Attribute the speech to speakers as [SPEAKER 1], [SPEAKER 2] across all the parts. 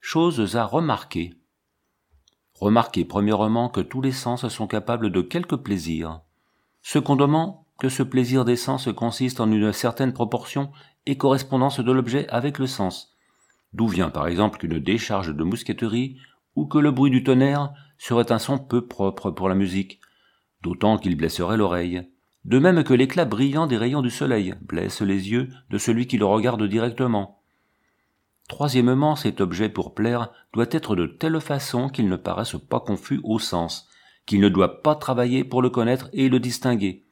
[SPEAKER 1] Choses à remarquer. Remarquez premièrement que tous les sens sont capables de quelque plaisir. Secondement, que ce plaisir des sens consiste en une certaine proportion et correspondance de l'objet avec le sens. D'où vient par exemple qu'une décharge de mousqueterie ou que le bruit du tonnerre serait un son peu propre pour la musique, d'autant qu'il blesserait l'oreille. De même que l'éclat brillant des rayons du soleil blesse les yeux de celui qui le regarde directement. Troisièmement, cet objet pour plaire doit être de telle façon qu'il ne paraisse pas confus au sens, qu'il ne doit pas travailler pour le connaître et le distinguer.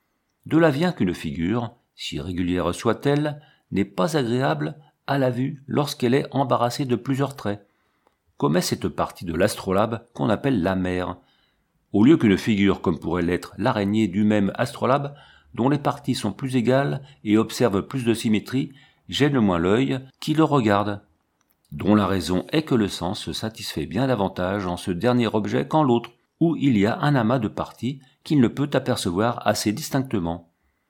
[SPEAKER 1] De là vient qu'une figure, si régulière soit-elle, n'est pas agréable à la vue lorsqu'elle est embarrassée de plusieurs traits, comme est cette partie de l'astrolabe qu'on appelle la mer, au lieu qu'une figure comme pourrait l'être l'araignée du même astrolabe, dont les parties sont plus égales et observent plus de symétrie, gêne moins l'œil qui le regarde, dont la raison est que le sens se satisfait bien davantage en ce dernier objet qu'en l'autre, où il y a un amas de parties qu'il ne peut apercevoir assez distinctement.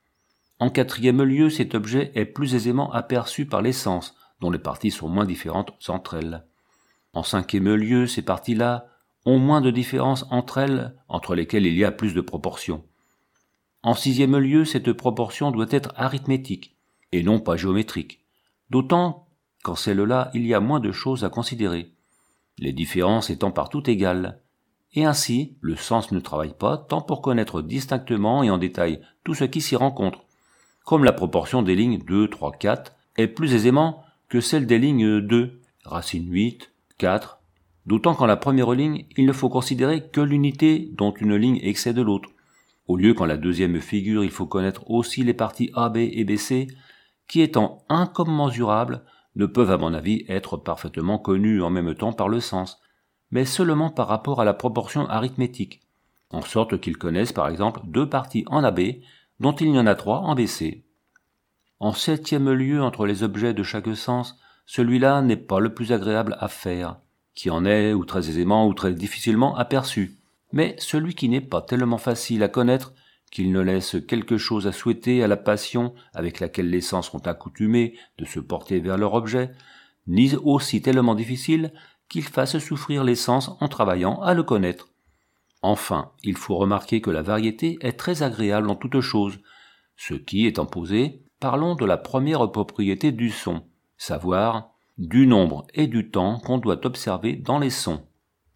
[SPEAKER 1] En quatrième lieu, cet objet est plus aisément aperçu par les sens, dont les parties sont moins différentes entre elles. En cinquième lieu, ces parties-là ont moins de différences entre elles, entre lesquelles il y a plus de proportions. En sixième lieu, cette proportion doit être arithmétique, et non pas géométrique, d'autant qu'en celle-là, il y a moins de choses à considérer, les différences étant partout égales, et ainsi, le sens ne travaille pas tant pour connaître distinctement et en détail tout ce qui s'y rencontre, comme la proportion des lignes 2, 3, 4 est plus aisément que celle des lignes 2, racine 8, 4, d'autant qu'en la première ligne, il ne faut considérer que l'unité dont une ligne excède l'autre, au lieu qu'en la deuxième figure, il faut connaître aussi les parties AB et BC, qui étant incommensurables, ne peuvent à mon avis être parfaitement connues en même temps par le sens, mais seulement par rapport à la proportion arithmétique, en sorte qu'ils connaissent par exemple 2 parties en AB, dont il y en a 3 en BC. En septième lieu entre les objets de chaque sens, celui-là n'est pas le plus agréable à faire, qui en est ou très aisément ou très difficilement aperçu, mais celui qui n'est pas tellement facile à connaître qu'il ne laisse quelque chose à souhaiter à la passion avec laquelle les sens sont accoutumés de se porter vers leur objet, ni aussi tellement difficile qu'il fasse souffrir les sens en travaillant à le connaître. Enfin, il faut remarquer que la variété est très agréable en toutes choses, ce qui étant posé, parlons de la première propriété du son, savoir du nombre et du temps qu'on doit observer dans les sons.